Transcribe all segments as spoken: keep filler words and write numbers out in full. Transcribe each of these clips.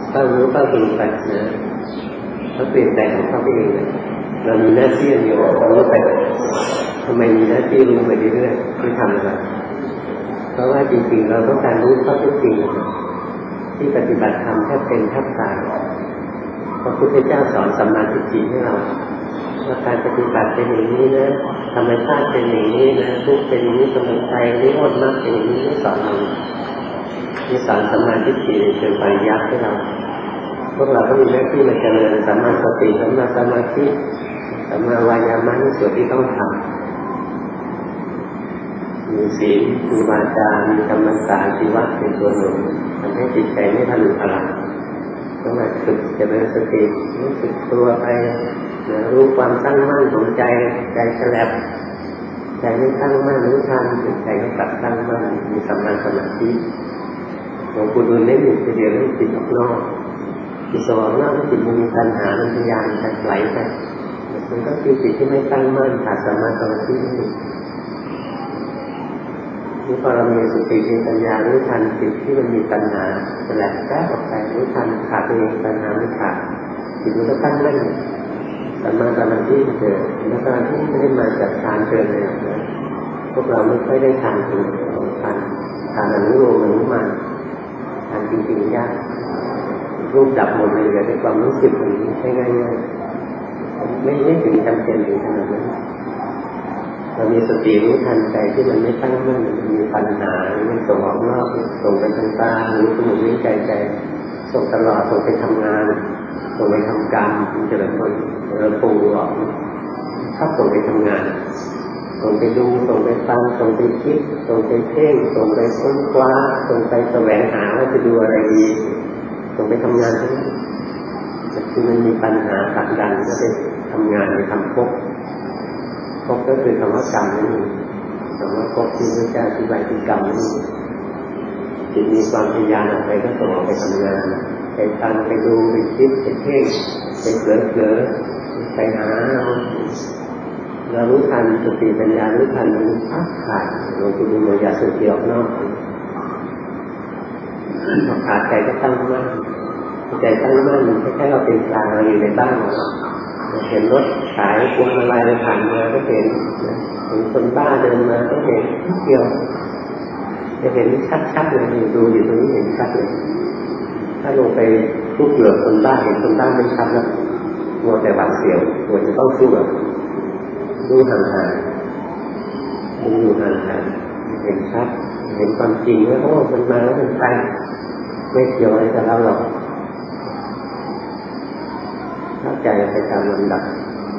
ก็รู้ก็ดูไปนะเขาเปลี่ยนแปลงของเขาเองเรามีหน้าที่เดียวรู้ไปทำไมมีหน้าที่รู้ไปเรื่อยๆไม่ทำอะไรเพราะว่าจริงๆเราต้องการรู้ข้อเท็จจริงที่ปฏิบัติธรรมแทบเป็นแทบตายพระพุทธเจ้าสอนสัมมาทิฏฐิให้เราว่าการปฏิบัติเป็นอย่างนี้นะธรรมชาติเป็นอย่างนี้นะทุกเป็นอย่างนี้สมุทัยนิโรธมรรคเป็นอย่างนี้ไม่สอนเราไม่สอนสัมมาทิฏฐิในเชิงปริยัติให้เราพวกเราก็มีหน้าที่มาเจริญสัมมาสติสัมมาสมาธิสัมมาวายามะนี่ส่วนที่ต้องทำมีศีลมีวาจามีกรรมฐานชีวะเป็นตัวหนุนทำให้จิตใจไม่ทะลุทะลายต้องมาฝึกเจริญสติรู้สึกตัวไปรู้ความตั้งมั่นของใจใจแฉลบใจไม่ตั้งมั่นรู้ทันใจก็กลับตั้งมั่นมีสัมมาสมาธิหลวงปู่ดูลเล่นอยู่ทีเดียวเรื่องจิตออกนอกจิตสว่างนอกจิตมันมีปัญหามันพยายามจะไหลไปมันก็คือจิตที่ไม่ตั้งมั่นขาดสัมมาสมาธินี่นี่พอเรามีสติมีปัญญารู้ทันจิตที่มันมีปัญหาแฉลบแทรกออกไปรู้ทันขาดเองปัญหาไม่ขาดจิตมันก็ตั้งมั่นสัมมาสมาธิเกิดแล้วการที่ไม่ได้มาจากฌานเกินเลยนะพวกเราไม่ค่อยได้ฌานจริงฌานฌานอนุโลมอนุมานฌานจริงๆยากรูปดับหมดเลยแต่ในความรู้สึกมันใช่ง่ายๆไม่ไม่ถึงจำเป็นถึงขนาดนั้นเรามีสติรู้ทันใจที่มันไม่ตั้งมั่นมันมีปัญหามันส่งออกนอกส่งไปทางตาหูจมูกลิ้นกายใจส่งตลอดส่งไปทำงานส่งไปทำการมันจะเป็นคนเราปูหลอกชอบส่งไปทำงานส่งไปดูส่งไปฟังส่งไปคิดส่งไปเพ่งส่งไปค้นคว้าส่งไปแสวงหาว่าจะดูอะไรดีส่งไปทำงานที่แต่คือมันมีปัญหาขัดดันก็ไปทำงานไปทำภพภพก็คือคำว่ากรรมนั่นเองคำว่าภพที่พระเจ้าอธิบายคือกรรมนั่นเองจิตมีความพยายามออกไปก็ส่งออกไปทำงานไปฟังไปดูไปคิดไปเพ่งไปเผลอเผลอไปหาเรารู้ทันสติปัญญารู้ทันมันพักขาดเราจะดูมันอย่าสุดเดี่ยวนอกขาดใจก็ตั้งมั่นใจตั้งมั่นมันแค่เราเป็นกลางเราอยู่ในบ้านเราเห็นรถขายพวงมาลัยผ่านมาก็เห็นเห็นคนบ้าเดินมาก็เห็นนิดเดียวจะเห็นชัดๆเลยดูอยู่ตรงนี้เห็นชัดเลยถ้าลงไปทุกเหลือคนบ้าเห็นคนบ้าไม่ชัดแล้วมัวแต่หวาดเสียวมัวจะต้องสู้แบบดูห่างๆดูอยู่ห่างๆเห็นชัดเห็นความจริงว่าโอ้มันมาแล้วมันไปไม่เกี่ยวอะไรกับเราหรอกเข้าใจไปตามลำดับ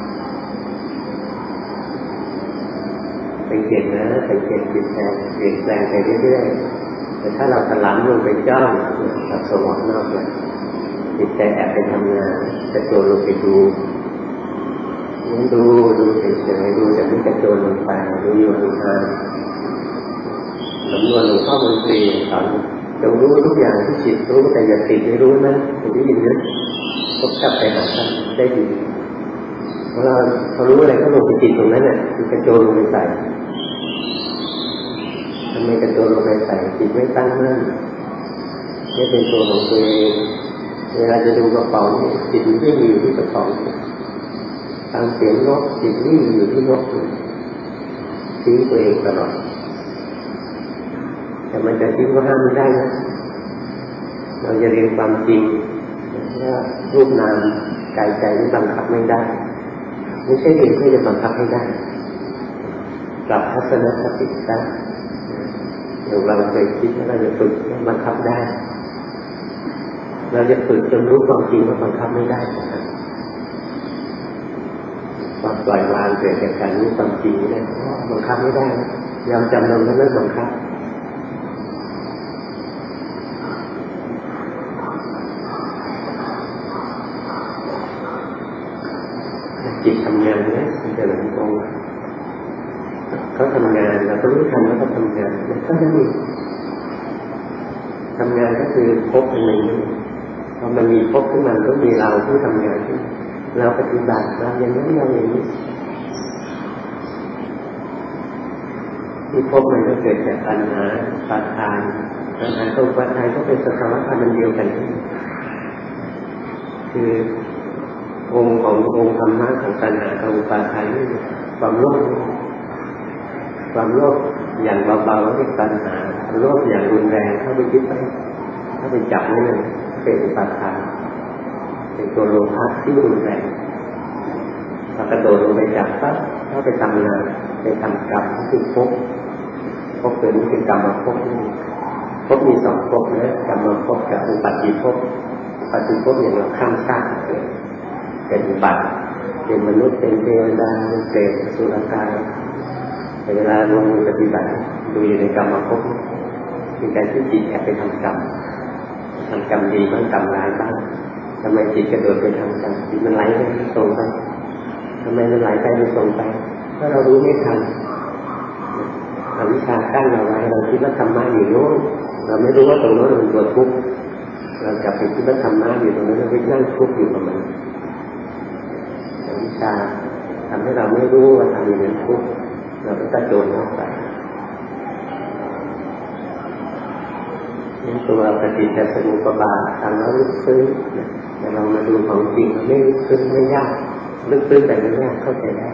สังเกตนะสังเกตจิตใจเปลี่ยนแปลงไปเรื่อยๆแต่ถ้าเราถลำลงไปจ้องเราสมองนอกเลยจิตใจแอบไปทำงานจะโจรลงไปดูนี่ดูดูเฉยๆดูจากนี้จะโจรลงไปดูอยู่ห่างๆสำนวนหลวงพ่อมนตรีสอนจงรู้ทุกอย่างที่จิตรู้แต่อย่าติดไม่รู้นะถึงได้ยินนะพบกลับไปหาท่านได้ยินเพราะเราพอรู้อะไรก็ลงไปจิตตรงนั้นเนี่ยคือกระโจนลงไปใส่ทำไมกระโจนลงไปใส่จิตไม่ตั้งมั่นไม่เป็นตัวของตัวเองเวลาจะดูกระเป๋าจิตไม่มีอยู่ที่กระเป๋าฟังเสียงนกจิตไม่มีอยู่ที่นกทิ้งตัวเองตลอดแต่มันจะทิ้งก็ห้ามไม่ได้นะเราจะเรียนความจริงว่ารูปนามกายใจนี่บังคับไม่ได้ไม่ใช่เองที่จะบังคับให้ได้ปรับทัศนคติได้อย่างเราเคยคิดว่าเราจะฝึกบังคับได้เราจะฝึกจนรู้ความจริงว่าบังคับไม่ได้ความปล่อยวางเกิดจากการรู้ความจริงนี่บังคับไม่ได้ยอมจำนนก็เลิกบังคับจิตทำงานนะมันจะหลงตรงเขาทำงานเราก็รู้ทันว่าเขาทำงานมันก็ได้ทำงานก็คือพบอันหนึ่งพอมันมีพบขึ้นมาก็มีเราที่ทำงานที่เราปฏิบัติเราอย่างนี้เราอย่างนี้ที่พบมันก็เกิดจากปัญหาปาทานปัญหาตรงปัญหาก็เป็นสภาวะธรรมเดียวกันคือองค์ขององค์ธรรมะของตัณหากับอุปาทานนี่ความโลภความโลภอย่างเบาๆเรียกตัณหาโลภอย่างรุนแรงเข้าไปยึดไปเข้าไปจับนี่เลยเป็นอุปาทานเป็นตัวโลภะที่รุนแรงพอกระโดดลงไปจับปั๊บเข้าไปทำงานไปทำกรรมที่ภพภพเป็นนี่คือกรรมภพนี่ภพมีสองภพนะกรรมภพกับอุปัฏฐิภพอุปัฏฐิภพอย่างเราข้ามชาติเป็นอุบัติเป็นมนุษย์เป็นเทวดาเป็นเปรตอสุรกายแต่เวลาลงมือปฏิบัติดูอยู่ในกรรมภพมีการที่จิตแอบไปทำกรรมทำกรรมดีบ้างกรรมร้ายบ้างทำไมจิตกระโดดไปทำกรรมจิตมันไหลไปไม่ตรงไปทำไมมันไหลไปไม่ตรงไปถ้าเรารู้ไม่ทันอวิชชากั้นเราไว้เราคิดว่าธรรมะอยู่โน้นเราไม่รู้ว่าตรงโน้นมันตัวทุกข์เราจับไปคิดว่าธรรมะอยู่ตรงนั้นเราไปนั่งทุกข์อยู่กับมันอวิชชาทำให้เราไม่รู้ว่าทำอย่างนั้นทุกข์เราก็กระโจนเข้าไปนี่ตัวปฏิจจสมุปบาททำแล้วลึกซึ้งแต่เรามาดูของจริงไม่ลึกซึ้งไม่ยากลึกซึ้งแต่ไม่ยากเข้าใจได้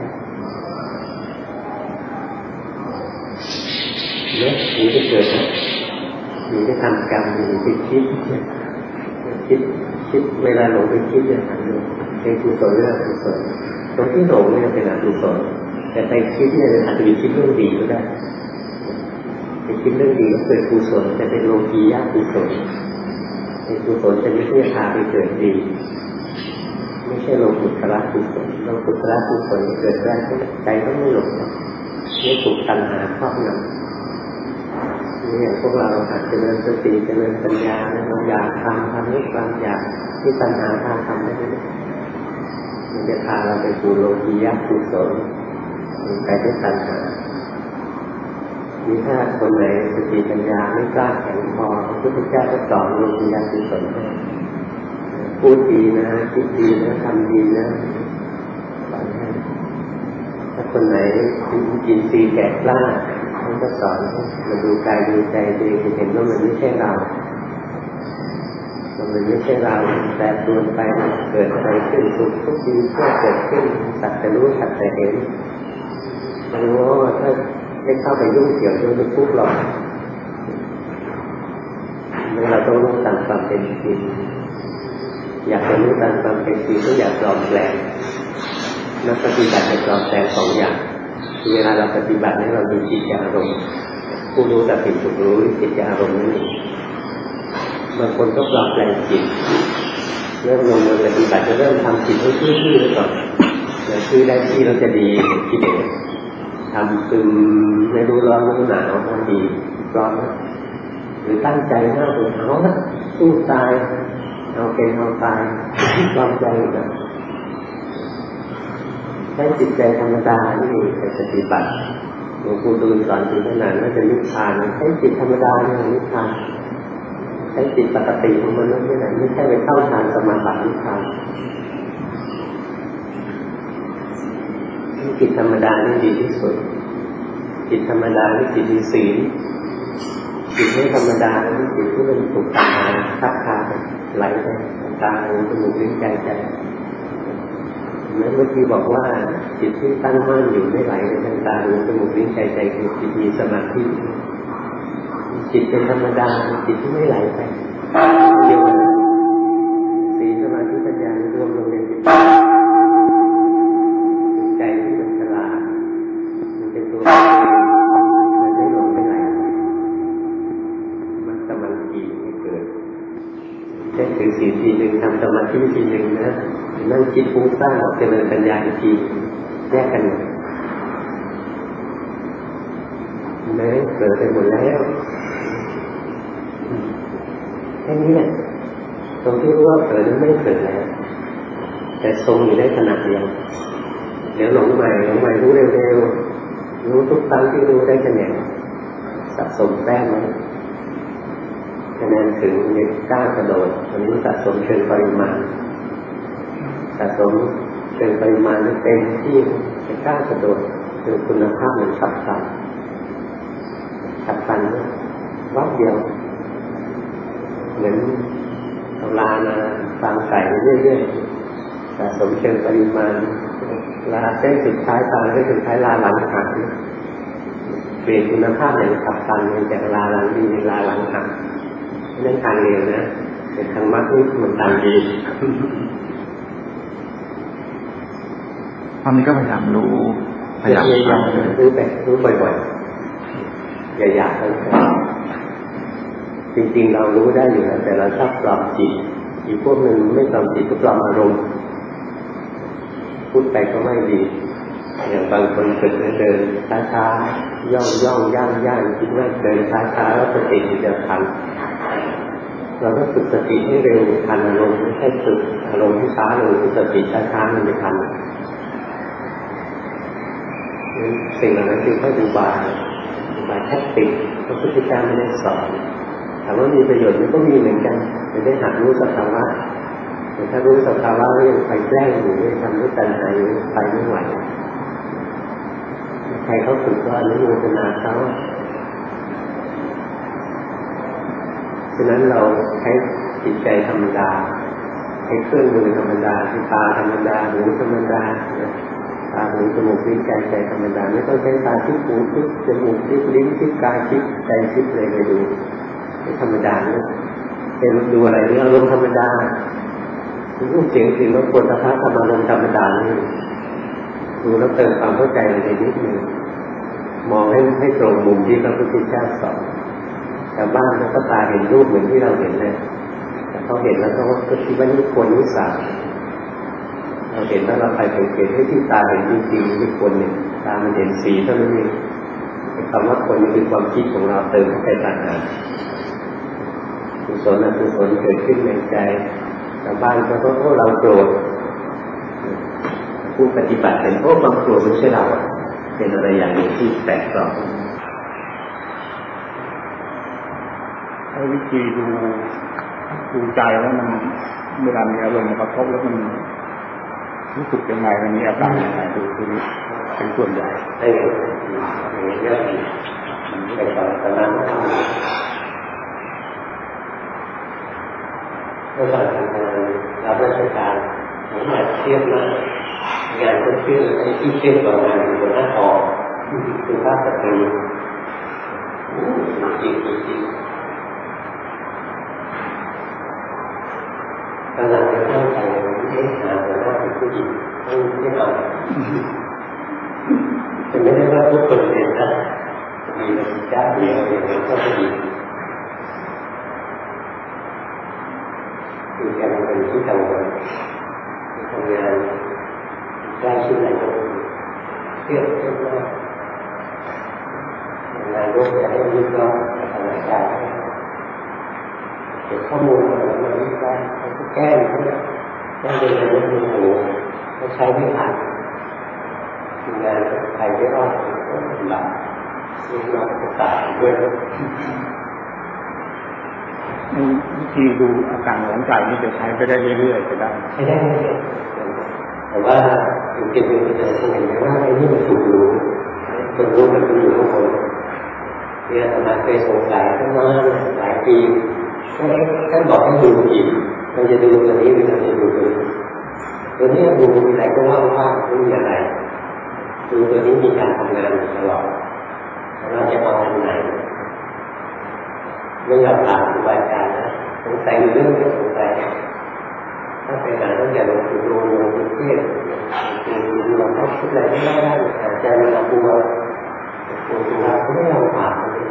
เนี่ยนี่จะเกิดนี่จะทำกรรมนี่จะคิดคิดคิดเวลาหลงไปคิดอย่างนั้นเป็นกุศลหรืออกุศลตรงที่หลงเนี่ยเป็นอกุศลแต่ใจคิดเนี่ยอาจจะไปคิดเรื่องดีก็ได้ไปคิดเรื่องดีก็เกิดกุศลแต่เป็นโลกียะกุศลเป็นกุศลจะไม่ใช่พาไปเกิดดีไม่ใช่โลกุตระกุศลโลกุตระกุศลเกิดได้ใจต้องไม่หลงไม่ถูกตัณหาครอบงำนี่อย่างพวกเราอาจจะเจริญสติเจริญปัญญาเราอยากทำทำด้วยความอยากที่ตัณหาพาทำได้ไหมมันจะพาเราไปสู่โลกียะกุศลไปด้วยตัณหานี่ถ้าคนไหนสติปัญญาไม่กล้าแข็งพอพระพุทธเจ้าก็สอนโลกียะกุศลให้พูดดีนะคิดดีนะทำดีนะสอนให้ถ้าคนไหนกินซีแก่กล้าท่านก็สอนให้มาดูกายดูใจดีเห็นว่ามันไม่ใช่เรามันไม่ใช่เราแต่ตัวไปเกิดอะไรขึ้นทุกทุกทีก็เกิดขึ้นสักแต่รู้สักแต่เห็นรู้ว่าถ้าไม่เข้าไปยุ่งเกี่ยวด้วยจะทุกข์หรอกเราต้องรู้ตามความเป็นจริงอยากจะรู้ตามความเป็นจริงก็อยากปลอมแปลงนักปฏิบัติจะปลอมแปลงสองอย่างเวลาเราปฏิบัติให้เราดูจิตอารมณ์ผู้รู้แต่ผิดถูกรู้จิตอารมณ์นั่นเองบางคนก็ปลอมแปลงจิตเริ่มลงมือปฏิบัติจะเริ่มทำจิตให้ซื่อๆไว้ก่อนแล้วซื่อได้ที่เราจะดีคิดเองทำซึมไม่รู้ร้อนรู้หนาวมันดีร้อนหรือตั้งใจหน้าตัวเขาละสู้ตายเอาเป็นเอาตายปลอมใจนะใช้จิตใจธรรมดานี่ไปปฏิบัติหลวงปู่ดูลสอนถึงขนาดว่าจะนิพพานใช้จิตธรรมดาเนี่ยนิพพานใช้จิตปกติของมนุษย์นี่แหละไม่ใช่ไปเข้าฌานสมาบัตินิพพานจิตธรรมดานี่ดีที่สุดจิตธรรมดานี่จิตมีศีลจิตไม่ธรรมดานี่จิตที่มันถูกตัณหาทับทาไหลไปตาหูจมูกลิ้นใจใจเมื่อกี้บอกว่าจิตที่ตั้งมั่นอยู่ไม่ไหลไปทางตาหูจมูกลิ้นใจใจคือจิตมีสมาธิจิตเป็นธรรมดาจิตที่ไม่ไหลไปเดียวกันศีลสมาธิปัญญารวมลงในจิตใจที่มันฉลาดมันเป็นตัวมันไม่หลงไม่ไหลมันสมาธิไม่เกิดแค่ถือศีลทีหนึ่งทำสมาธิทีหนึ่งนะนั่งคิดฟุ้งซ่านเจริญปัญญาอีกทีแยกกันเลยเกิดไปหมดแล้วแค่นี้แหละตรงที่รู้ว่าเกิดนั้นไม่เกิดแล้วแต่ทรงอยู่ได้ขนาดเดียวเดี๋ยวหลงใหม่หลงใหม่รู้เร็วๆรู้ทุกครั้งที่รู้ได้คะแนนสะสมแต้มไว้คะแนนถึงเด็กก้าวกระโดดอันนี้สะสมเชิงปริมาณสะสมเชิงปริมาณไม่เต็มที่จะก้าวกระโดดคือคุณภาพมันฉับพลันฉับพลันวัดเดียวเหมือนเอาลามาฟังใส่เรื่อยๆสะสมเชิงปริมาณลาเส้นสุดท้ายตาเส้นสุดท้ายลาหลังหักเปลี่ยนคุณภาพอย่างขับตันจากลาหลังดีเป็นลาหลังหักนั่นทางเร็วนะเป็นทางมรรคนี่มันทางดีตอนนี้ก็พยายามรู้พยายามรู้ไปรู้บ่อยๆอย่าอยากทั้งนั้นจริงๆเรารู้ได้อยู่แล้วแต่เราชอบปลอมจิตอีกพวกหนึ่งไม่ปลอมจิตก็ปลอมอารมณ์พูดไปก็ไม่ดีอย่างบางคนฝึกเดินช้าๆย่องย่องย่างย่างคิดว่าเดินช้าๆแล้วสติจะทันเราต้องฝึกสติให้เร็วทันอารมณ์ไม่ใช่ฝึกอารมณ์ให้ช้าลงฝึกสติช้าๆมันไม่ทันสิ่งเหล่านั้นคือข้อดูบายดูบายแทคติกพระพุทธเจ้าไม่ได้สอนถามว่ามีประโยชน์มันก็มีเหมือนกันจะได้หัดรู้สภาวะแต่ถ้ารู้สภาวะแล้วยังไปแกล้งอยู่ไม่ทำด้วยตัณหาอยู่ไปไม่ไหวใครเขาฝึกว่าอนุโมทนาเขาฉะนั้นเราใช้จิตใจธรรมดาใช้เครื่องมือธรรมดาที่ตาธรรมดาหูธรรมดาตาหูจมูกลิ้นกายใจธรรมดาไม่ต้องใช้ตาทิพย์หูทิพย์จมูกทิพย์ลิ้นทิพย์กายทิพย์ใจทิพย์เลยไปดูธรรมดาเนี่ยเป็นดูอะไรเนี่ยอารมณ์ธรรมดารูปเสียงสิ่งรบกวนสภาพธรรมารมณ์ธรรมดานี่ดูแล้วเติมความเข้าใจในนิดนึงมองให้ให้ตรงมุมที่พระพุทธเจ้าสอนชาวบ้านเขาก็ตาเห็นรูปเหมือนที่เราเห็นเลยแต่เขาเห็นแล้วเขาก็คิดว่านี่คนนิสัยเราเห็นแล้วเราไปสังเกตให้ที่ตาเห็นจริงๆนี่คนเนี่ยตามันเห็นสีเท่านั้นเองคำว่าคนนี่คือความคิดของเราเติมเข้าไปต่างหากกุศลอกุศลเกิดขึ้นในใจชาวบ้านเขาก็โอ้เราโกรธผู้ปฏิบัติเห็นโอ้ความโกรธไม่ใช่เราเป็นอะไรอย่างนี้ที่แปลกปลอมใช้วิธีดูดูใจแล้วมันเวลามีอารมณ์กระทบแล้วมันรู้สึกยังไงมันมีอาการยังไงดูทีนี้เป็นส่วนใหญ่ได้อย่างนี้เยอะมันไม่ได้ตอนนั้นเมื่อก่อนทำงานรับราชการผมอยากเทียบมากงานก็ชื่อไอ้ที่เทียบกับงานอยู่บนหน้าหอคือภาพสตรีจริงจริงกำลังจะตั้งใจให้หาหัวหน้าเป็นผู้หญิงต้องไม่เอาจะไม่ได้ว่าทุกคนเป็นนะมีแต่เจ้าเดียวอย่างนี้ก็ดีคือแกมันเป็นที่ทำงานทำงานใกล้ชิดอะไรก็เที่ยวเที่ยวมากงานก็จะให้วิเคราะห์สถานการณ์เก็บข้อมูลมาแล้วมาวิเคราะห์เขาก็แก้เขาเนี่ยแก้เป็นอะไรไม่รู้เขาใช้ไม่ทันงานใครไม่รอดก็ลำบากลูกน้องก็ตายด้วยวิธีดูอาการของใจนี่จะใช้ไปได้เรื่อยๆก็ได้ใช้ได้เรื่อยๆแต่ว่าจริงๆเราจะเห็นไหมว่าไอ้นี่มันถูกรู้คนรู้มันอยู่ข้างบนเนี่ยธรรมะเคยสงสัยตั้งนานหลายปีท่านบอกให้ดูอีกเราจะดูตัวนี้หรือเราจะดูตัวนี้ตัวนี้ดูมีอะไรก็ว่างๆไม่มีอะไรดูตัวนี้มีการทำงานตลอดเราจะเอาอันไหนไม่ยอมถามครูบาอาจารย์นะสงสัยเรื่องนี้สงสัยถ้าไปหาต้องอย่าลงทุนลงลงทุนเที่ยวคือเราต้องคิดอะไรไม่ได้ได้อาจารย์เราบัวบัวเราก็ไม่ยอมถามเลย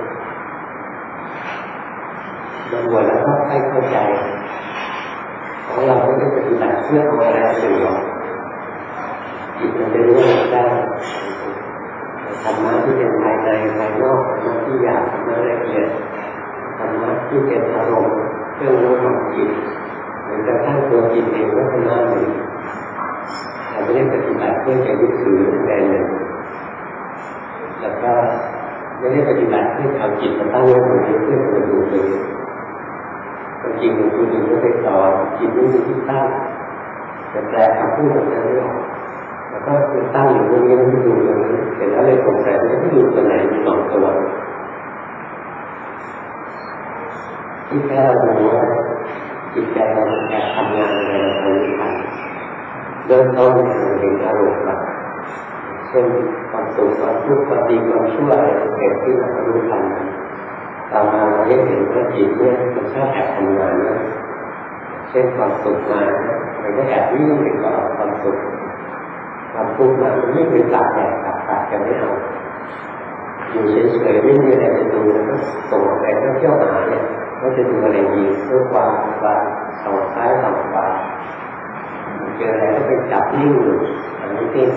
เราบัวแล้วก็ให้เข้าใจของเราไม่ได้ปฏิบัติเพื่อเอาอะไรสิ่งหรอกจิตมันจะรู้ได้ธรรมะที่เป็นภายในภายนอกธรรมะที่หยาบธรรมะละเอียดธรรมะที่เป็นอารมณ์เครื่องรู้ของจิตเหมือนกระทั่งตัวจิตเองก็เป็นอารมณ์เราไม่ได้ปฏิบัติเพื่อจะยึดถือแรงหนึ่งแล้วก็ไม่ได้ปฏิบัติเพื่อเอาจิตมาตั้งไว้ตรงนี้เพื่อจะดูเลยความจริงหลวงปู่ดูก็ไปสอนจิตไม่มีที่ตั้งแต่แปลคำพูดของท่านไม่ออกแล้วก็คือตั้งอยู่ตรงนี้ไม่ดูตรงนี้เสร็จแล้วเลยสงสัยว่าไม่ดูตัวไหนมีสองตัวที่แท้เราดูว่าจิตใจเราแอบทำงานอะไรเรารู้ทันเริ่มต้นเราเห็นอารมณ์แบบเช่นความสุขความทุกข์ความดีความชั่วอะไรเกิดขึ้นเรารู้ทันต่อมาเราได้เห็นว่าจิตเนี่ยมันชอบแอบทำงานนะเช่นความสุขมามันก็แอบวิ่งไปก่อนความสุขความทุกข์มามันไม่เป็นตัดแอบตัดตัดกันไม่เอาอยู่เฉยๆไม่มีอะไรจะดูแล้วก็ส่งไปก็เที่ยวหาเนี่ยก็จะดูอะไรดีเพื่อความความสองซ้ายสองขวาเจออะไรก็ไปจับนิ่งอยู่อันนี้ที่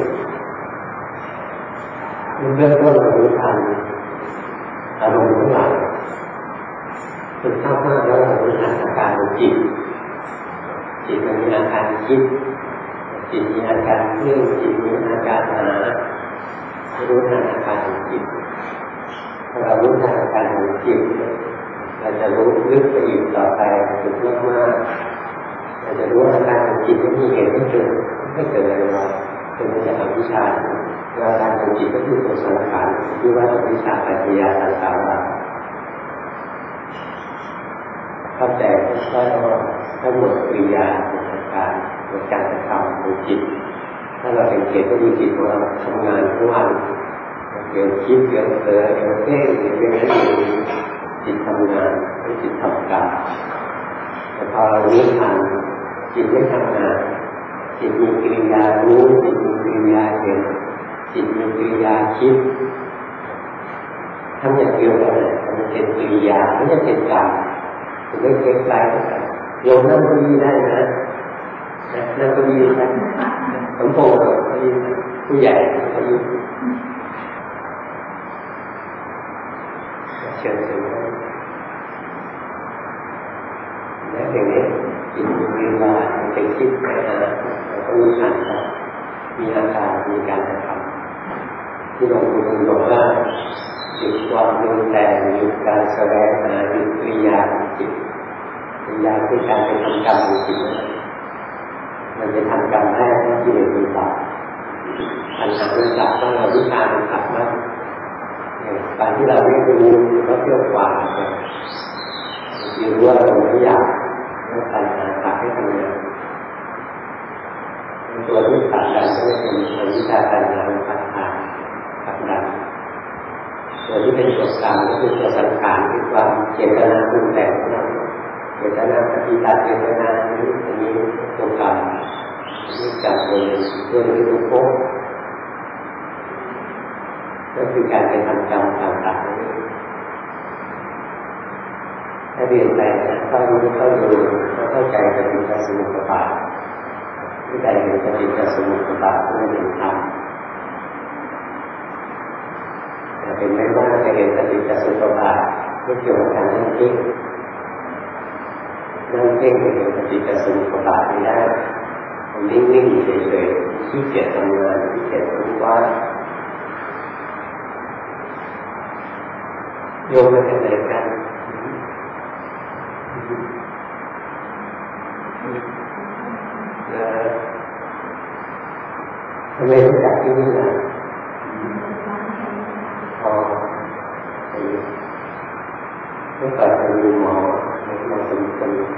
เบื้องต้นเรารู้ทันอารมณ์ทั้งหลายฝึกเข้ามากแล้วเรารู้ทันอาการของจิตจิตมันมีอาการคิดจิตมีอาการเคลื่อนจิตมีอาการหารู้ทันอาการของจิตถ้าเรารู้ทันอาการของจิตเราจะรู้ลึกไปอีกต่อไปฝึกมากๆเราจะรู้อาการของจิตไม่มีเหตุไม่เกิดไม่เกิดอะไรหรอกเป็นมาจากอวิชชาอาการของจิตก็คือตัวสังขารที่ว่าอวิชชาปัจจยาสังขารเข้าใจก็ทั้งหมดปริยาของอาการในการกระทำของจิตถ้าเราสังเกตว่าจิตของเราทำงานทุกวันเดี๋ยวคิดเดี๋ยวเผลอเดี๋ยวเพ่งเดี๋ยวเป็นอะไรจิตทำงานให้จิตทำการแต่พอเรารู้ทันจิตไม่ทำงานจิตมีกิริยารู้จิตมีกิริยาเห็นจิตมีกิริยาคิดทำอย่างเดียวกันเลยมันเป็นกิริยาไม่ใช่เป็นกรรมจะไม่เช็คไลน์โยมนั่งก็ดีได้นะนั่งก็ดีนะสมโภชก็ดีผู้ใหญ่ก็ดีเชิญเชิญและอย่างนี้จิตมีกิริยาเป็นคิดไปหาก็รู้ทันครับมีอาการมีการกระทำที่หลวงปู่บอกว่าหยุดความรุนแรงหยุดการแสดงหาหยุดกิริยาของจิตกิริยาคือการไปทำกรรมของจิตมันจะทำกรรมให้ที่เป็นวิบากปัญหาเรื่องจากว่าเราวิชามันขัดมากการที่เราไม่รู้ก็เที่ยวกว่าที่รู้ว่าเราไม่อยากแล้วปัญหาขัดให้ทำงานตัวที่ขัดกันก็เป็นวิชาปัญญาขัดขาดขัดดันตัวที่เป็นตัวกรรมก็คือตัวสังขารคือความเจตนาปรุงแต่งของเราเจตนาปฏิบัติเจตนานี้อันนี้ตัวกรรมที่จับเลยเรื่องที่ตัวโค้ก็คือการไปทำกรรมต่างๆนี้ถ้าเรียนไปนะเข้ารู้เข้าดูก็เข้าใจปฏิจจสมุปบาทที่ใจเห็นปฏิจจสมุปบาทไม่เห็นธรรมแต่เป็นไม่ว่าจะเห็นปฏิจจสมุปบาทไม่เกี่ยวกับการนั่งเพ่งนั่งเพ่งจะเห็นปฏิจจสมุปบาทไม่ได้มันนิ่งๆเฉยๆขี้เกียจทำงานขี้เกียจรู้ว่าโยมมาจากไหนกันทำไมรู้จักที่นี่ล่ะอ๋อเมื่อก่อนเป็นหมอหมอสมุทร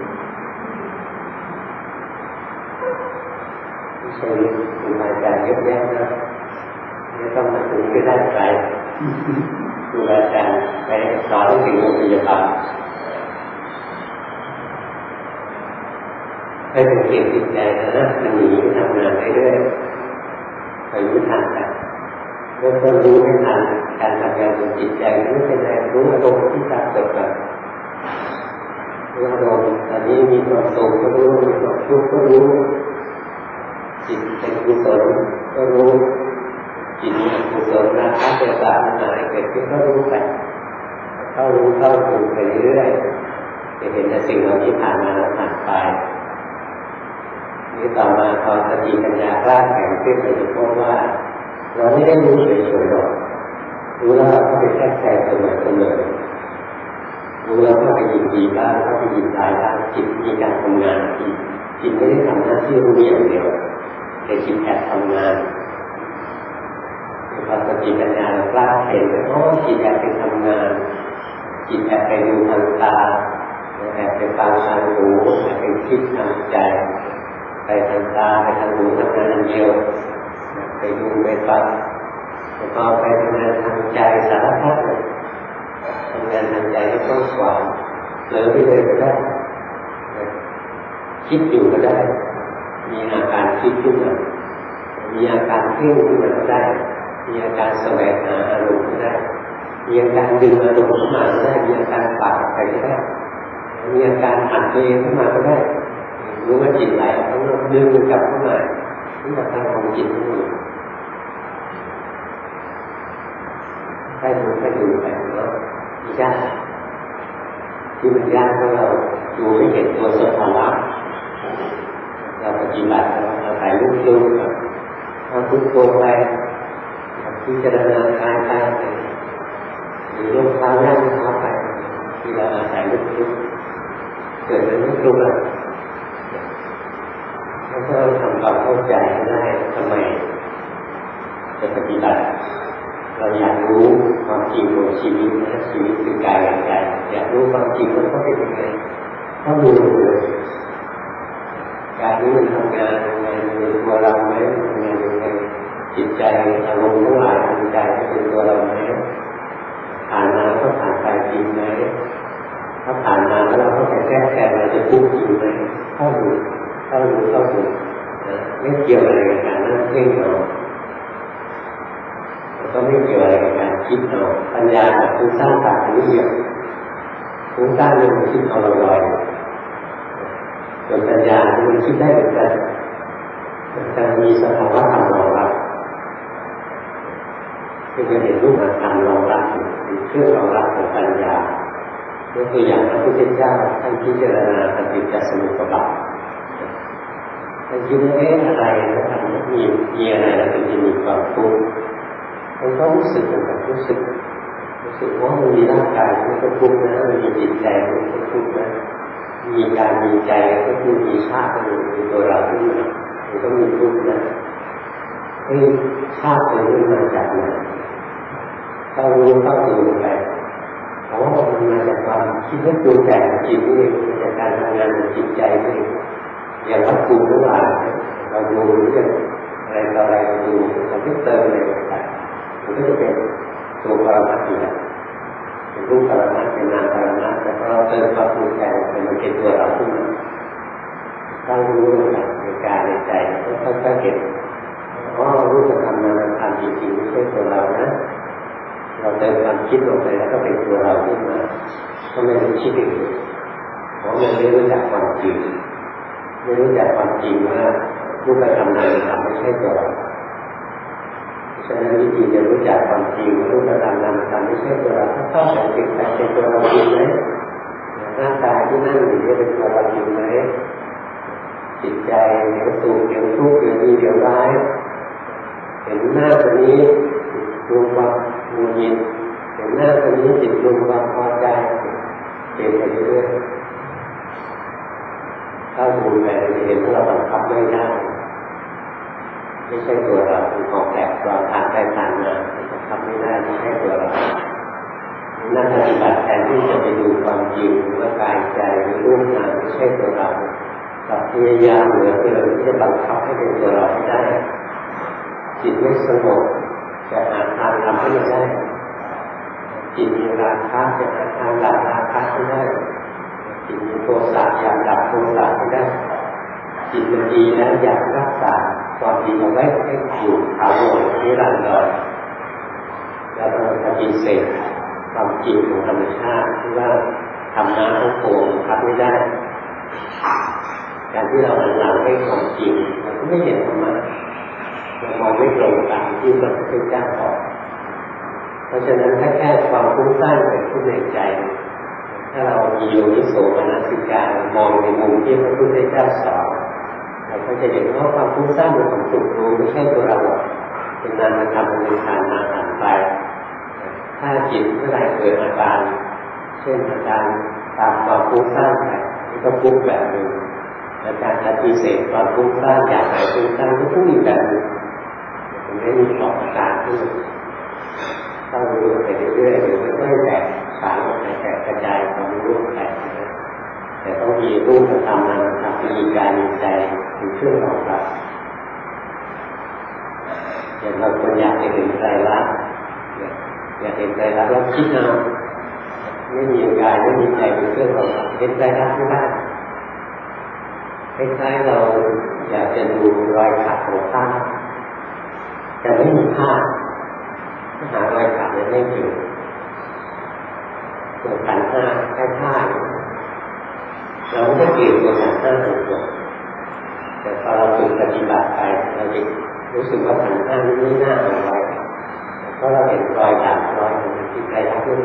ไม่ใช่เป็นอาจารย์เยอะแยะนะไม่ต้องมาถึงก็ได้ไปครูอาจารย์ไปสอนถึงโรงพยาบาลให้สังเกตจิตใจนะมันหนีทำงานไปเรื่อยไปรู้ทันกันเริ่มต้นรู้ไม่ทันการทำงานของจิตใจไม่เป็นไรรู้อารมณ์ที่ปรากฏก่อนรู้อารมณ์ตอนนี้มีความสุขก็รู้มีความทุกข์ก็รู้จิตเป็นกุศลก็รู้จิตมีอกุศลราคะโทสะหายเกิดขึ้นก็รู้ไปเข้ารู้เข้าดูไปเรื่อยจะเห็นแต่สิ่งเหล่านี้ผ่านมาแล้วผ่านไปนี่ต่อมาพอสติปัญญากล้าแข็งขึ้นเราจะพบว่าเราไม่ได้รู้เฉยๆหรอกรู้แล้วเราก็ไปแทรกแซงเสมอเสมอรู้แล้วก็ไปยินดีบ้างก็ไปยินร้ายบ้างจิตมีการทำงานจิตจิตไม่ได้ทำหน้าที่รู้อย่างเดียวแต่จิตแอบทำงานพอสติปัญญาเรากล้าเห็นว่าจิตแอบไปทำงานจิตแอบไปดูทางตาแออบไปฟังทางหูแอบไปคิดทางใจไปทางตาไปทางหูทำงานอันเดียวไปดูไปฟังแล้วก็ไปทำงานทางใจสารพัดเลยทำงานทางใจก็ต้องกว่าเผลอไปเลยก็ได้คิดอยู่ก็ได้มีอาการคิดขึ้นมามีอาการเพ่งขึ้นมาก็ได้มีอาการแสวงหาอารมณ์ก็ได้มีอาการดึงอารมณ์ขึ้นมาก็ได้มีอาการปัดไปก็ได้มีอาการหันตัวเองขึ้นมาก็ได้รู้ว่าจิตไหลออกมาดึงกลับเข้ามานี่อาการของจิตนี่ให้ดูให้ดูไปเนาะยากที่มันยากเพราะเราดูไม่เห็นตัวสภาวะเราปฏิบัติเราถ่ายรูปดูเราพุทโธไปพิจารณากายไปหรือลูกเท้าย่างเท้าไปที่เราอาศัยลูกทุกเกิดเป็นลูกทุกแล้วแล้วก็ทำความเข้าใจได้ทำไมจะปฏิบัติเราอยากรู้ความจริงของชีวิตนะชีวิตคือกายกับใจอยากรู้ความจริงมันต้องเป็นยังไงต้องดูเลยกายนี้มันทำงานยังไงมันเป็นตัวเราไหมทำงานยังไงจิตใจอารมณ์ทั้งหลายทางใจเป็นตัวเราไหมผ่านมาก็ผ่านไปจริงไหมถ้าผ่านมาแล้วเราก็ไปแก้แก้เราจะรู้จริงไหมเข้าดูเข้าดูเข้าดูไม่เกี่ยวอะไรกับการนั่งเพ่งเอาก็ไม่เกี่ยวอะไรกับการคิดเอาปัญญาแบบฟุ้งซ่านต่างกันนิดเดียวฟุ้งซ่านมันคิดเอาลอยๆส่วนปัญญามันคิดได้เหมือนกันแต่มีสภาวะธรรมรองรับคือจะเห็นรูปธรรมรองรับเป็นเครื่องรองรับของปัญญายกตัวอย่างพระพุทธเจ้าท่านพิจารณาปฏิจจสมุปบาทท่านคิดว่าเอ๊ะอะไรแล้วทำมีมีอะไรแล้วถึงจะมีความทุกข์มันก็รู้สึกมันก็รู้สึกรู้สึกว่ามันมีร่างกายมันก็ทุกข์นะมันมีจิตใจมันก็ทุกข์นะมีการมีใจก็คือมีชาติก็มีตัวเราขึ้นมามันก็มีทุกข์นะไอ้ชาติตัวนี้มาจากไหนถ้ารู้เข้าถึงไปอ๋อมันมาจากความคิดนึกปรุงแต่งจิตนี่มาจากการทำงานของจิตใจนี่อย่างวัตถุทั้งหลายเราดูเรื่องอะไรต่ออะไรเราดูเราไม่เติมอะไรต่างมันก็จะเป็นตัวปรมัตถ์อยู่แล้วเป็นรูปปรมัตถ์เป็นนามปรมัตถ์แต่พอเราเติมความปรุงแต่งมันเป็นตัวเราขึ้นมาถ้ารู้ในกายในใจก็ค่อยๆเห็นอ๋อรู้จะทำนามธรรมจริงๆไม่ใช่ตัวเรานะเราเติมความคิดลงไปแล้วก็เป็นตัวเราขึ้นมาก็ไม่ได้คิดอีกเพราะมันไม่รู้จักความจริงไม่รู้จักความจริงว่ารูปธรรมนามธรรมไม่ใช่ตัวเราฉะนั้นวิธีจะรู้จักความจริงรูปธรรมนามธรรมไม่ใช่ตัวเราถ้าเข้าใจจริงใจเป็นตัวเราจริงไหมร่างกายที่นั่งอยู่นี่เป็นตัวเราจริงไหมจิตใจเดี๋ยวสุขเดี๋ยวทุกข์เดี๋ยวดีเดี๋ยวร้ายเห็นหน้าตัวนี้รวมความมูลยินเห็นหน้าตัวนี้จิตรวมความพอใจเปลี่ยนไปเรื่อยๆถ้าดูไปจะเห็นว่าเราบังคับไม่ได้ไม่ใช่ตัวเราเป็นของแปลกปลอมผ่านไปผ่านมาบังคับไม่ได้ไม่ใช่ตัวเรานักปฏิบัติแทนที่จะไปดูความจริงว่ากายใจหรือรูปนามไม่ใช่ตัวเรากับพยายามเหลือเกินที่จะบังคับให้เป็นตัวเราให้ได้จิตไม่สงบจะหาทางทำให้มันได้จิตมีราคะจะหาทางดับราคะให้ได้จิตมีโทสะอยากดับโทสะให้ได้จิตมันดีแล้วอยากรักษาความดีเอาไว้ให้อยู่ถาวรนิรันดรแล้วเราปฏิเสธความจริงของธรรมชาติที่ว่าทำน้ำทั้งโขงทับไม่ได้การที่เราหันหลังให้ความจริงเราก็ไม่เห็นธรรมะเรามองไม่ตรงตามที่พระพุทธเจ้าบอกเพราะฉะนั้นถ้าแค่ความฟุ้งซ่านเกิดขึ้นในใจถ้าเรามีโยนิโสมนสิการมองในมุมที่พระพุทธเจ้าสอนเราก็จะเห็นว่าความฟุ้งซ่านเป็นของสุขรู้ไม่ใช่ตัวเราเป็นนามธรรมเป็นผ่านมาผ่านไปถ้าจิตเมื่อไรเกิดอาการเช่นอาการตามความฟุ้งซ่านไปนี่ก็ฟุ้งแบบนึงอาการปฏิเสธความฟุ้งซ่านอยากหายฟุ้งซ่านก็ฟุ้งอีกแบบนึงมันไม่มีออกอาการขึ้นต้องรู้ไปเรื่อยๆหรือไม่ได้แตกฉานออกไปแตกกระจายความรู้แตกแต่ต้องมีรูปธรรมนามธรรมมีกายมีใจเป็นเครื่องรองรับอย่างเราคนอยากเห็นไตรลักษณ์อยากเห็นไตรลักษณ์แล้วคิดเอาไม่มีกายไม่มีใจเป็นเครื่องรองรับเห็นไตรลักษณ์ไม่ได้คล้ายๆเราอยากจะดูรอยขาดของผ้าแต่ไม่มีผ้าหารอยขาดเลยไม่เจอตัวขันธ์ห้าแค่ผ้าเราไม่เกี่ยวกับขันธ์ห้าตัวตัวแต่พอเราฝึกปฏิบัติไปเราจะรู้สึกว่าขันธ์ห้านี้ไม่น่าเอาไว้เพราะเราเห็นรอยด่างรอยของจิตใจรักนี่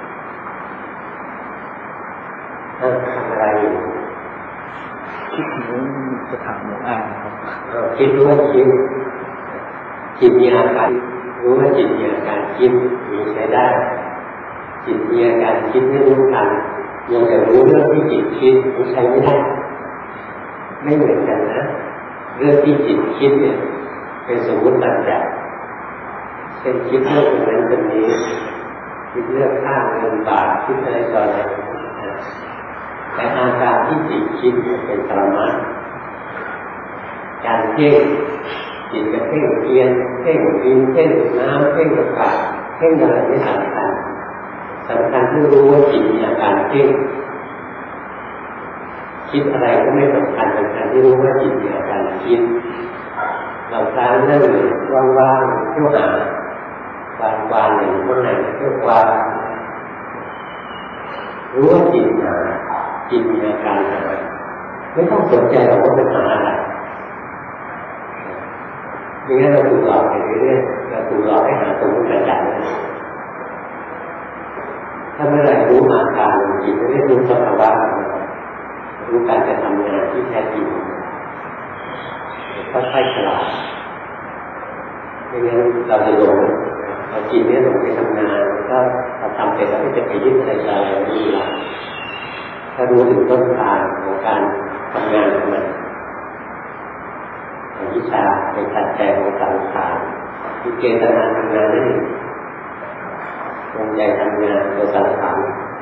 ทำอะไรอยู่คิดถึงสถานหมู่อ่านครับคิดรู้ว่าคิดจิตมีอาการรู้ว่าจิตมีอาการคิดมีใช้ได้จิตมีอาการคิดไม่รู้ทันยังแต่รู้เรื่องที่จิตคิดมันใช้ไม่ได้ไม่เหมือนกันนะเรื่องที่จิตคิดเนี่ยเป็นสมมติบัญญัติเช่นคิดเรื่องคนนั้นคนนี้คิดเรื่องค่าเงินบาทคิดอะไรต่ออะไรแต่อาการที่จิตคิดเป็นธรรมะการเพ่งจิตก็เพ่งเทียนเพ่งดินเพ่งน้ำเพ่งอากาศเพ่งอะไรไม่สำคัญสำคัญที่รู้ว่าจิตมีอาการเพ่งคิดอะไรก็ไม่สำคัญสำคัญที่รู้ว่าจิตมีอาการคิดเราครั้งนั่งว่างๆเที่ยวหาวางๆอย่างข้างในเที่ยววางรู้ว่าจิตหาจิตมีอาการอะไรไม่ต้องสนใจหรอกว่าเป็นหาอะไรอย่างนั้นเราถูกหลอกไปเรื่อยๆเราถูกหลอกให้หาสมมติปัจจัยเลยถ้าเมื่อไหร่รู้อาการจิตจะได้รู้สภาวะรู้การจะทำงานที่แท้จริงก็ใช่ฉลาดไม่งั้นเราจะหลงเราจิตนี้หลงไปทำงานก็เราทำเสร็จแล้วก็จะไปยึดอะไรอะไรไม่ดีละถ้ารู้ถึงต้นทางของการทำงานของมันวิชาเป็นปัจจัยของสังขารที่เกณฑ์ทำงานนี่วงใหญ่ทำงานตัวสังขาร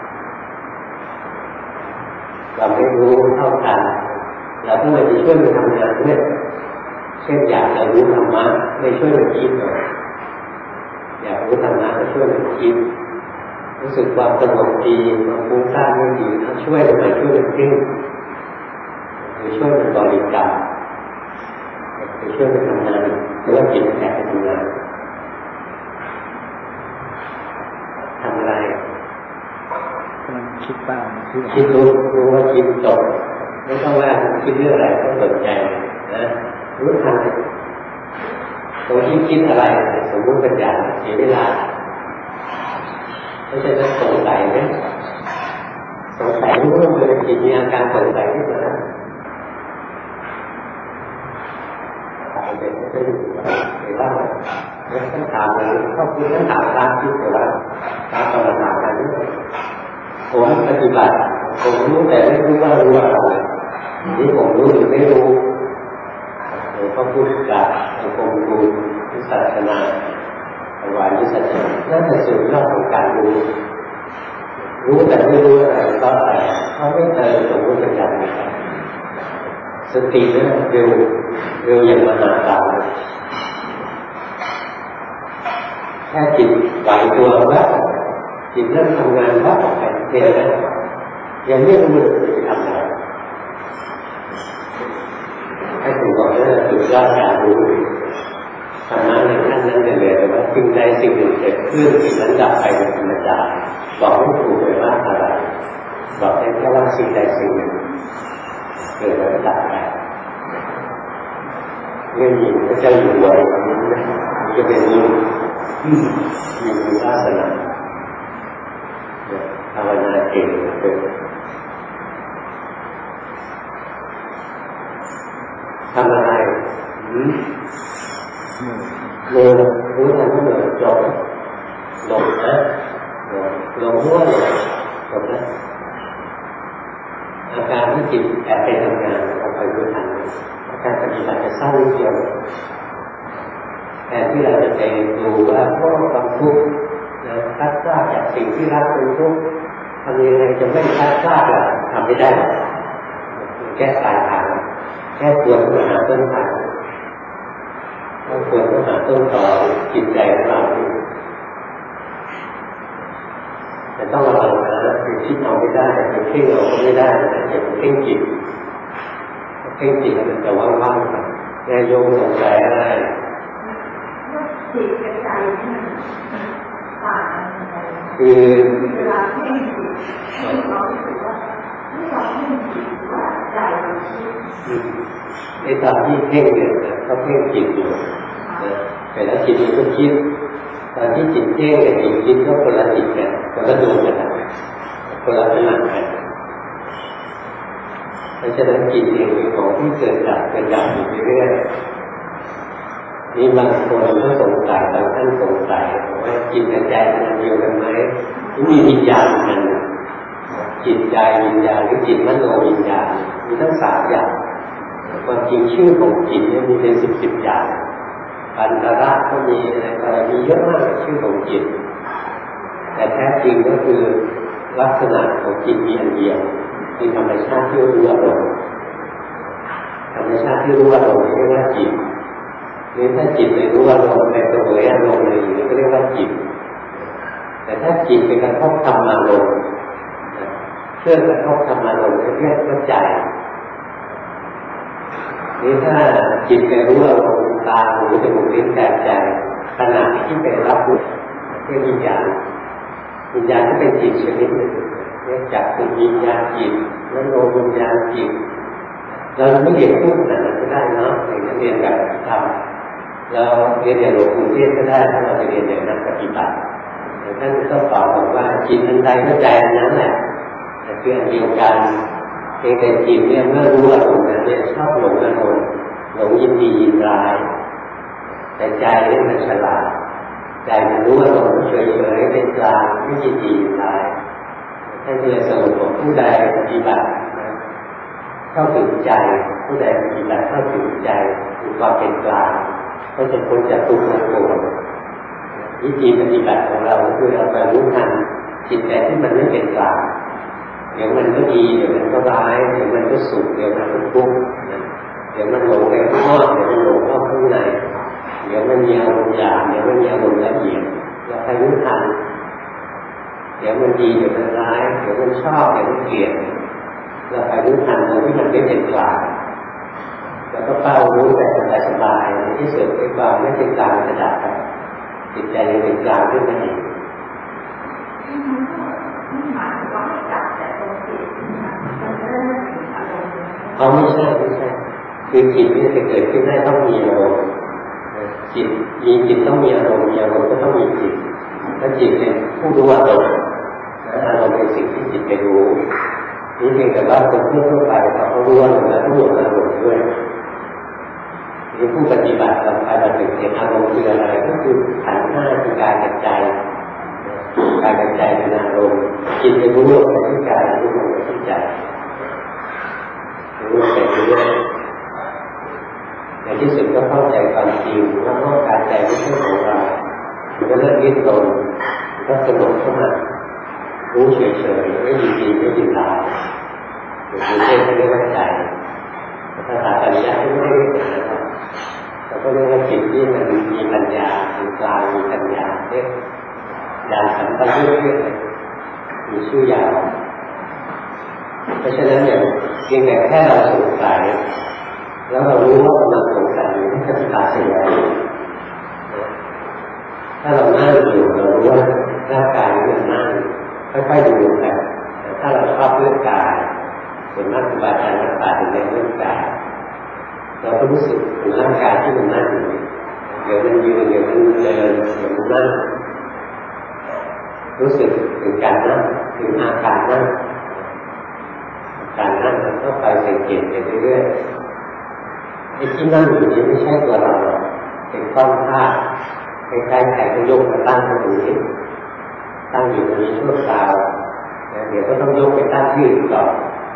เราไม่รู้เท่ากันเราต้องไปช่วยมันทำงานด้วยเช่นอยากจะรู้ธรรมะไม่ช่วยมันคิดหน่อยอยากรู้ธรรมะก็ช่วยมันคิดรู้สึกความสงบดีความฟุ้งซ่านไม่ดีต้องช่วยมันหน่อยช่วยมันคิดหรือช่วยมันบริกรรมหรือช่วยมันทำงานหรือว่าจิตแอบไปทำงานทำอะไรกำลังคิดบ้างคิดรู้รู้ว่าคิดจบไม่ต้องว่าคิดเรื่องอะไรต้องสนใจนะรู้ทันตรงที่คิดอะไรสมมติปัญญาเสียเวลาไม่ใช่จะสงสัยไหมสงสัยรู้ว่าเลยจิตมีอาการสงสัยที่ไหนถามเด็กไม่ได้ดูหรือว่าแล้วท่านถามเลยเขาคือท่านถามตามคิดหรือว่าตามกรรมฐานกันนี่ผมปฏิบัติผมรู้แต่ไม่รู้ว่ารู้อะไรนี่ผมรู้หรือไม่รู้หลวงพ่อพูดกับหลวงพ่อครูวิศาสนาถวายวิศาสนานั่นเป็นส่วนยอดของการรู้รู้แต่ไม่รู้อะไรก็อะไรเขาไม่เจอสมมติปัญญาสติเนี่ยเร็วเร็วอย่างมหาศาลแค่จิตไหวตัวว่าจิตเริ่มทำงานว่าออกไปเร็วแล้วยังไม่รู้จะทำอะไรให้ถึงบอกว่าสุดยอดการรู้ธรรมะในขั้นนั้นเลยแต่ว่าสิ่งใดสิ่งหนึ่งเกิดขึ้นสิ่งนั้นดับไปเป็นธรรมดาบอกไม่ถูกเลยว่าอะไรบอกได้แค่ว่าสิ่งใดสิ่งหนึ่งเกิดแล้วดับไปไม่มีพระเจ้าอยู่หัวอย่างนี้นะจะเป็นยิ่งยิ่งมีศาสนาภาวนาเก่งเลยทำอะไรเมื่อรู้ทันเมื่อจบหลงนะหลงมั่วหลงจบนะอาการที่จิตแอบไปทำงานเอาไปรู้ทันอาการปฏิบัติจะสั้นนิดเดียวแทนที่เราจะไปดูว่าเพราะความทุกข์นะพลาดพลาดจากสิ่งที่รักเป็นทุกข์ทำยังไงจะไม่พลาดพลาดล่ะทำไม่ได้แก้ปลายทางแก้ควรมาหาต้นทางถ้าควรต้องหาต้นต่อจิตใจของเราแต่ต้องระวังนะคือคิดเอาไม่ได้คือเพ่งเอาไม่ได้แต่อย่าเพ่งจิตเพ่งจิตมันจะว่างๆครับแค่โยงสงสัยอะไรจิตกับใจที่มันต่างกันคือเวลาเพ่งจิตเรารู้สึกว่าไม่เราเพ่งจิตว่าใจเราคิดไอ้ตอนที่เพ่งเนี่ยเขาเพ่งจิตอยู่แต่แล้วจิตมันก็คิดตอนที่จิตเพ่งกับจิตคิดก็คนละจิตกันคนละดวงกันคนละขนาดกันเพราะฉะนั้นจิตเองเป็นของที่เกิดจากเป็นดับอยู่เรื่อยๆนี่บางคนก็สงสัยบางท่านสงสัยว่าจิตกับใจมันเดียวกันไหมมีวิญญาณกันจิตใจวิญญาณหรือจิตมโนวิญญาณมีทั้งสามอย่างความจริงชื่อของจิตเนี่ยมีเป็นสิบสิบอย่างปัญจระก็มีอะไรอะไรมีเยอะมากชื่อของจิตแต่แท้จริงก็คือลักษณะของจิตมีอันเดียวคือธรรมชาติที่รู้อารมณ์ธรรมชาติที่รู้อารมณ์เรียกว่าจิตหรือถ้าจิตไปรู้อารมณ์ไปตัวเองอารมณ์อะไรอย่างนี้ก็เรียกว่าจิตแต่ถ้าจิตไปกระทบธรรมารมณ์เครื่องกระทบธรรมารมณ์เรียกว่าใจนี่ถ้าจิตไปรู้อารมณ์ตาหูจมูกลิ้นกายใจขณะที่ไปรับรู้เรียกวิญญาณวิญญาณก็เป็นจิตชนิดหนึ่งเรียกจักรวิญญาณจิตมโนวิญญาณจิตเราไม่เรียนพูดขนาดนั้นก็ได้เนาะอย่างเรียนแบบทำเราเรียนอย่างหลวงปู่เทศก็ได้ถ้าเราไปเรียนอย่างนักปฏิบัติแต่ท่านก็ตอบบอกว่าจิตอันใดก็ใจอันนั้นแหละแต่คืออันเดียวกันเพียงแต่จิตเนี่ยเมื่อรู้อารมณ์นั้นเนี่ยชอบหลงอารมณ์หลงยินดียินร้ายแต่ใจเนี่ยมันฉลาดใจมันรู้อารมณ์เฉยๆเป็นกลางไม่ยินดียินร้ายท่านเลยสรุปว่าผู้ใดปฏิบัติเข้าถึงใจผู้ใดปฏิบัติเข้าถึงใจคือความเป็นกลางก็จะพ้นจากทุกข์ทั้งปวงวิธีปฏิบัติของเราคือเราไปรู้ทันจิตใจที่มันไม่เป็นกลางเดี๋ยวมันก็ดีเดี๋ยวมันก็ร้ายเดี๋ยวมันก็สุขเดี๋ยวมันก็ทุกข์เดี๋ยวมันหลงในข้างนอกเดี๋ยวมันหลงเข้าข้างในเดี๋ยวมันมีอารมณ์หยาบเดี๋ยวมันมีอารมณ์ละเอียดเราไปรู้ทันเดี๋ยวมันดีเดี๋ยวมันร้ายเดี๋ยวมันชอบเดี๋ยวมันเกลียดเราไปรู้ทันตรงที่มันไม่เป็นกลางแล้วก็เฝ้ารู้แบบสบายๆในที่สุดไอ้ความไม่เป็นกลางจะดับไปจิตใจยังเป็นกลางขึ้นมาเองเขาไม่ใช่ไม่ใช่คือจิตที่จะเกิดขึ้นได้ต้องมีอารมณ์จิตมีจิตต้องมีอารมณ์มีอารมณ์ก็ต้องมีจิตถ้าจิตเป็นผู้รู้อารมณ์อารมณ์เป็นสิ่งที่จิตไปรู้นี่เพียงแต่ว่าคนทั่วไปเขารู้อารมณ์แล้วรู้อารมณ์ด้วยนี่ผู้ปฏิบัติเราไปมาถึงเห็นอารมณ์คืออะไรก็คือขันธ์ห้าคือกายกับใจกายกับใจเป็นอารมณ์จิตไปรู้ไปที่กายรู้ไปที่ใจรู้ไปเรื่อยในที่สุดก็เข้าใจความจริงว่าร่างกายใจไม่ใช่ของเรามันก็เลิกยึดตนก็สงบเข้ามารู้เฉยๆไม่ดีๆไม่ดีร้ายหรือไม่ใช่ไม่ได้ว่าใจภาษาปัญญาที่ไม่ได้เป็นนะครับเราก็เรียกว่าจิตที่มันมีปัญญาเป็นกลางมีปัญญาเรียกญาณสัมปยุตเรียกมีชื่อยาวเพราะฉะนั้นเนี่ยเพียงแต่แค่เราสงสัยแล้วเรารู้ว่ากำลังสงสัยอยู่ที่จะตัดสินใจถ้าเรานั่งอยู่เรารู้ว่าร่างกายมันนั่งค่อยๆดูไปแต่ถ้าเราชอบเรื่องกายส่วนมากครูบาอาจารย์นักปราชญ์เน้นเรื่องกายเราก็รู้สึกถึงร่างกายที่มันนั่งอยู่เดี๋ยวมันยืนเดี๋ยวมันเดินเดี๋ยวมันนั่งรู้สึกถึงการนั่งถึงอาการนั่งการนั่งก็ไปสังเกตไปเรื่อยๆไอ้ที่นั่งอยู่นี้ไม่ใช่ตัวเราเป็นก้อนธาตุคล้ายๆไข่ก็ยกมาตั้งตรงนี้ตั้งอยู่ตรงนี้ชั่วคราวเดี๋ยวก็ต้องยกไปตั้งที่อื่นต่อ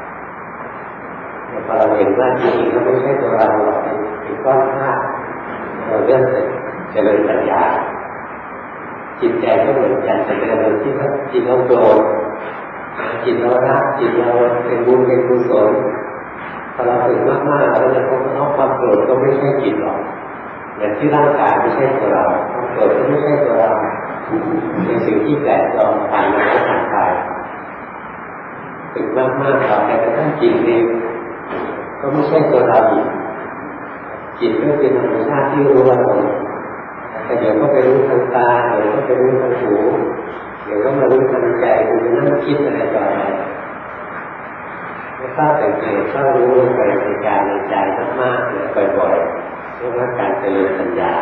พอเราเห็นว่าจริงๆแล้วไม่ใช่ตัวเราหรอกเป็นก้อนธาตุเราเริ่มเจริญปัญญาจิตใจก็เหมือนกันจะเจริญที่จิตเราโกรธจิตเรารักจิตเราเป็นบุญเป็นกุศลพอเราฝึกมากๆแล้วเนี่ยพบว่าความโกรธก็ไม่ใช่จิตหรอกอย่างที่ร่างกายไม่ใช่ตัวเราความโกรธก็ไม่ใช่ตัวเราเป็นสิ่งที่แปลกปลอมผ่านมาผ่านกายฝึกมากๆต่อไปกระทั่งจิตเองก็ไม่ใช่ตัวเราอีกจิตก็เป็นธรรมชาติที่รู้ว่าเราแต่เดี๋ยวก็ไปรู้ทางตาเดี๋ยวก็ไปรู้ทางหูเดี๋ยวก็มารู้ทางใจคุณจะนั่งคิดอะไรต่ออะไรไม่ทราบแต่เกิดทราบรู้ลงไปในกายในใจมากๆเลยบ่อยๆเรียกว่าการเจริญปัญญา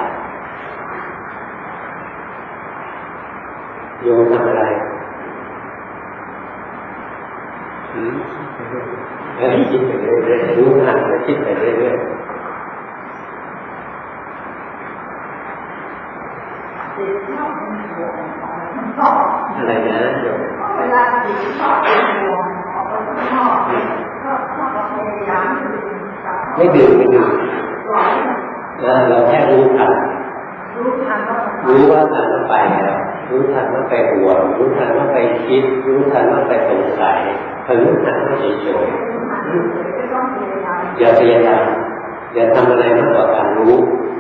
โยมทำอะไรอืมเออคิดไปเรื่อยๆรู้ทันแล้วคิดไปเรื่อยๆอะไรนะโยมเวลาจิตชอบเป็นห่วงออกไปข้างนอกก็ก็พยายามไม่ดื่มไม่ดื่มเราแค่รู้ทันรู้ทันว่ารู้ว่าทันว่าไปแล้วรู้ทันว่าไปห่วงรู้ทันว่าไปคิดรู้ทันว่าไปสงสัยพอรู้ทันว่าเฉยๆอย่าพยายามอย่าทำอะไรมากกว่าการรู้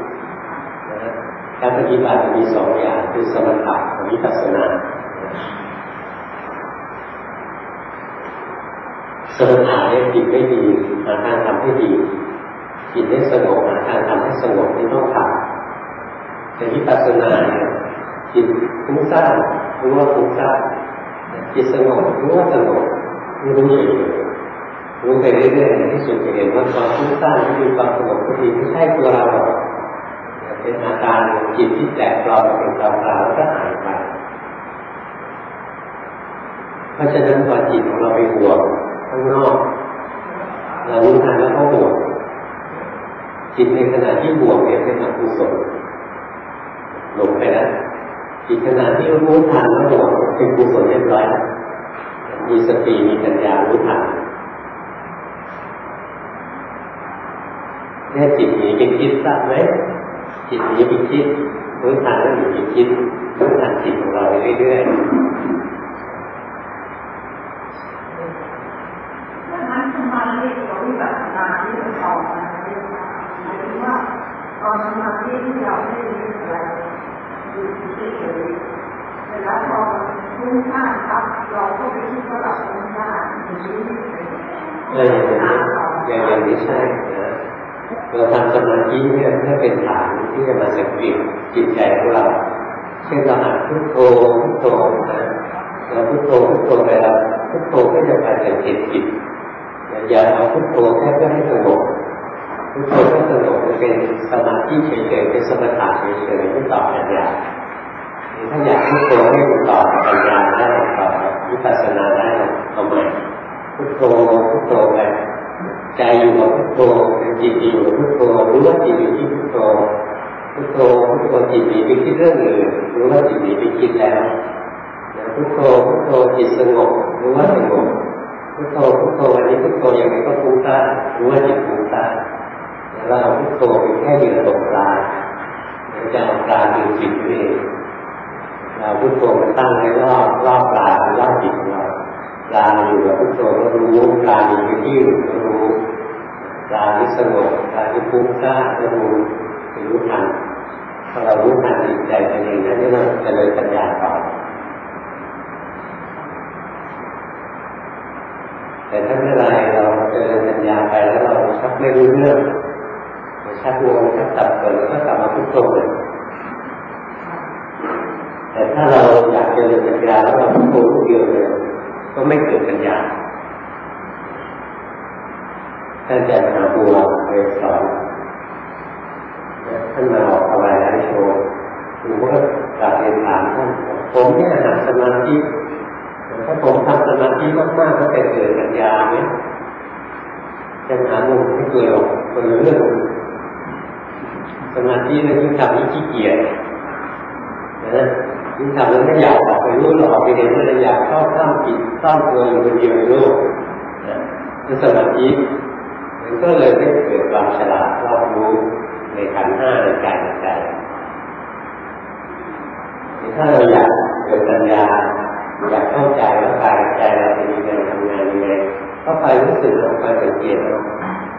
การปฏิบัติมีสองอย่างคือสมถะกับวิปัสสนาสมถะเนี่ยจิตไม่ดีหาทางทำให้ดีจิตไม่สงบหาทางทำให้สงบที่ต้องทำแต่วิปัสสนาเนี่ยจิตฟุ้งซ่านรู้ว่าฟุ้งซ่านจิตสงบรู้ว่าสงบรู้เฉยๆรู้ไปเรื่อยๆในที่สุดจะเห็นว่าความฟุ้งซ่านที่มีความสงบก็ดีไม่ใช่ตัวเราหรอกเป็นอาการจิตที่แตกปลอมเป็นกลางๆแล้วก็หายไปเพราะฉะนั้นพอจิตของเราไปห่วงข้างนอกเรารู้ทันแล้วก็ห่วงจิตในขณะที่ห่วงเนี่ยเป็นอกุศลหลงไปแล้วจิตขณะที่รู้ทันแล้วห่วงเป็นกุศลเรียบร้อยมีสติมีปัญญารู้ทันแค่จิตหนีไปคิดทราบไหมจิตหนีไปคิดรู้ทันแล้วหนีไปคิดรู้ทันจิตของเราไปเรื่อยๆมาเรียกว่าวิปัสสนาที่เราสอนนะหมายถึงว่าตอนสมาธิที่เราไม่ได้มีอะไรอยู่เฉยๆแต่แล้วพอฟุ้งซ่านครับเราก็ไปคิดว่าเราฟุ้งซ่านอย่างนี้เอออย่างอย่างนี้ใช่นะเราทำสมาธิเนี่ยเพื่อเป็นฐานที่จะมาสังเกตจิตใจของเราเช่นเราหัดพุทโธพุทโธนะเราพุทโธพุทโธไปแล้วพุทโธก็จะไปสังเกตจิตอย่าเอาพุทโธแค่เพื่อให้สงบพุทโธให้สงบจะเป็นสมาธิเฉยๆเป็นสมถะเฉยๆไม่ต่อปัญญาถ้าอยากพุทโธให้มันต่อปัญญาได้ต่อวิปัสสนาได้เอาใหม่พุทโธพุทโธไปใจอยู่กับพุทโธจิตอยู่กับพุทโธรู้ว่าจิตอยู่ที่พุทโธพุทโธพุทโธจิตหนีไปคิดเรื่องอื่นรู้ว่าจิตหนีไปคิดแล้วพุทโธพุทโธจิตสงบรู้ว่าสงบพุทโธพุทโธวันนี้พุทโธยังไงก็ฟุ้งซ่านรู้ว่าจิตฟุ้งซ่านแล้วเราพุทโธเป็นแค่เหยื่อตกปลาจะเอาปลาดึงจิตเองเราพุทโธมันตั้งไว้รอบรอบปลาหรือรอบจิตของเราปลาอยู่กับพุทโธก็รู้ปลาอยู่ในที่อื่นก็รู้ปลาที่สงบปลาที่ฟุ้งซ่านก็รู้รู้ทันพอเรารู้ทันจิตใจตัวเองนั่นนี่เราจะเลยปัญญาต่อแต่ถ้าเมื่อไรเราเจริญปัญญาไปแล้วเราชักไม่รู้เรื่องชักงงชักตัดเกิดแล้วก็กลับมาพุทโธเลยแต่ถ้าเราอยากเจริญปัญญาแล้วเราพุทโธลูกเดียวเลยก็ไม่เกิดปัญญาท่านอาจารย์มหาบัวเคยสอนท่านมาออกอะไรนะโชว์หรือว่ากลับเรียนถามท่านผมเนี่ยหัดสมาธิถ้าผมทำสมาธิมากๆก็จะเกิดปัญญาไหมจะหาบุญไม่เกิดหรอกคนละเรื่องสมาธิเนี่ยยิ่งทำยิ่งขี้เกียจนะยิ่งทำแล้วไม่อยากออกไปรู้หรอกไปเห็นอะไรอยากเข้าข้ามจิตซ่อนตัวอยู่คนเดียวในโลกนะนั่นสมาธิมันก็เลยไม่เกิดความฉลาดรอบรู้ในขันธ์ห้าในกายในใจถ้าเราอยากเกิดปัญญาอยากเข้าใจว่ากายใจเราเป็นยังไงทำงานยังไงก็ไปรู้สึกลงไปสังเกตเรา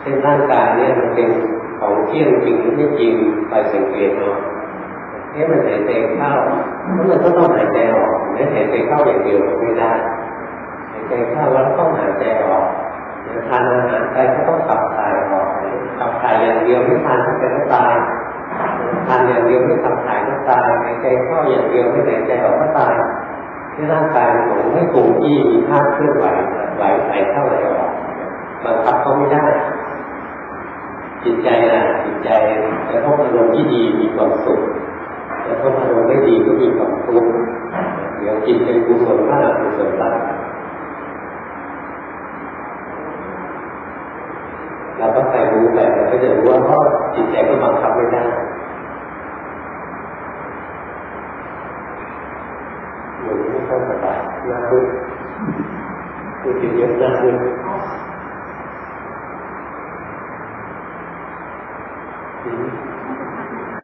ช่นร่างกายเนี่ยมันเป็นของเที่ยงจริงหรือไม่จริงไปสังเกตเอาเอ๊ะมันหายใจเข้าแล้วมันก็ต้องหายใจออกไม่หายใจเข้าอย่างเดียวไม่ได้หายใจเข้าแล้วต้องหายใจออกทานอาหารไปก็ต้องขับถ่ายออกขับถ่ายอย่างเดียวไม่ทานก็จะไม่ตายทานอย่างเดียวไม่ขับถ่ายก็ตายหายใจเข้าอย่างเดียวไม่หายใจออกก็ตายที่ร่างกายของไม่คงที่มีธาตุเคลื่อนไหวไหวไหลเข้าไหลออกบังคับเขาไม่ได้จิตใจนะจิตใจจะต้องอารมณ์ที่ดีมีความสุขจะต้องอารมณ์ไม่ดีก็มีความทุกข์เดี๋ยวจิตเป็นกุศลมากกุศลต่ำเราก็ไปรู้ไปเราก็จะรู้ว่าเพราะจิตใจก็บังคับไม่ได้หนูไม่ค่อยสบายหน้าบึ้งคือจิตเยอะหน้าบึ้ง